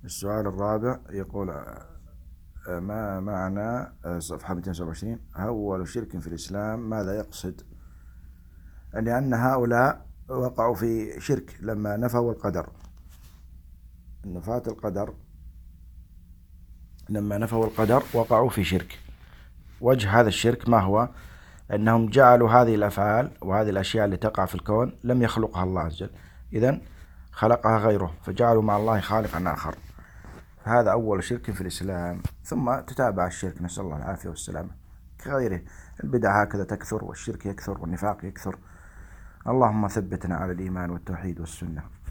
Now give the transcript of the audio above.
السؤال الرابع يقول: ما معنى صفحة 227 أول شرك في الإسلام؟ ماذا يقصد؟ لأن هؤلاء وقعوا في شرك لما نفوا القدر، نفاة القدر، لما نفوا القدر وقعوا في شرك. وجه هذا الشرك ما هو؟ أنهم جعلوا هذه الأفعال وهذه الأشياء اللي تقع في الكون لم يخلقها الله عز وجل، إذن خلقها غيره، فجعلوا مع الله خالقا آخر. هذا أول شرك في الإسلام، ثم تتابع الشرك، نسأل الله العافية والسلامة، كغيره. البدع هكذا تكثر، والشرك يكثر، والنفاق يكثر. اللهم ثبتنا على الإيمان والتوحيد والسنة.